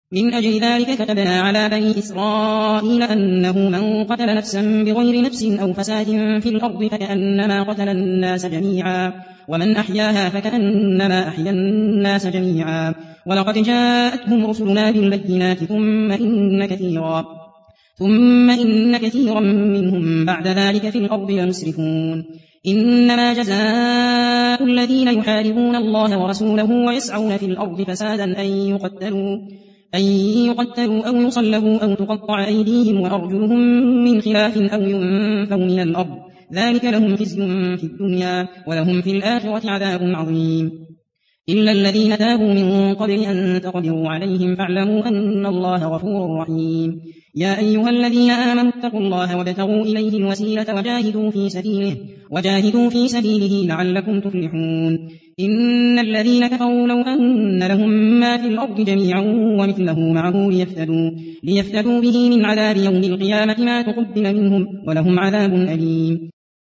من أجل ذلك كتبنا على بني إسرائيل أنه من قتل نفسا بغير نفس أو فساد في الأرض فكأنما قتل الناس جميعا ومن أحياها فكأنما أحيا الناس جميعا ولقد جاءتهم رسلنا بالبينات ثم إن كثيرا منهم بعد ذلك في الأرض لمسرفون إنما جزاء الذين يحاربون الله ورسوله ويسعون في الأرض فسادا أن يقتلوا أو يصلبوا أو تقطع أيديهم وأرجلهم من خلاف أو ينفوا من الأرض ذلك لهم خزي في الدنيا ولهم في الآخرة عذاب عظيم إلا الذين تابوا من قبل أن تقدروا عليهم فاعلموا أن الله غفور رحيم يا أيها الذين آمنوا اتقوا الله وابتغوا إليه الوسيلة وجاهدوا في سبيله لعلكم تفلحون إن الذين كفروا لو أن لهم ما في الأرض جميعا ومثله معه ليفتدوا به من عذاب يوم القيامة ما تقبل منهم ولهم عذاب أليم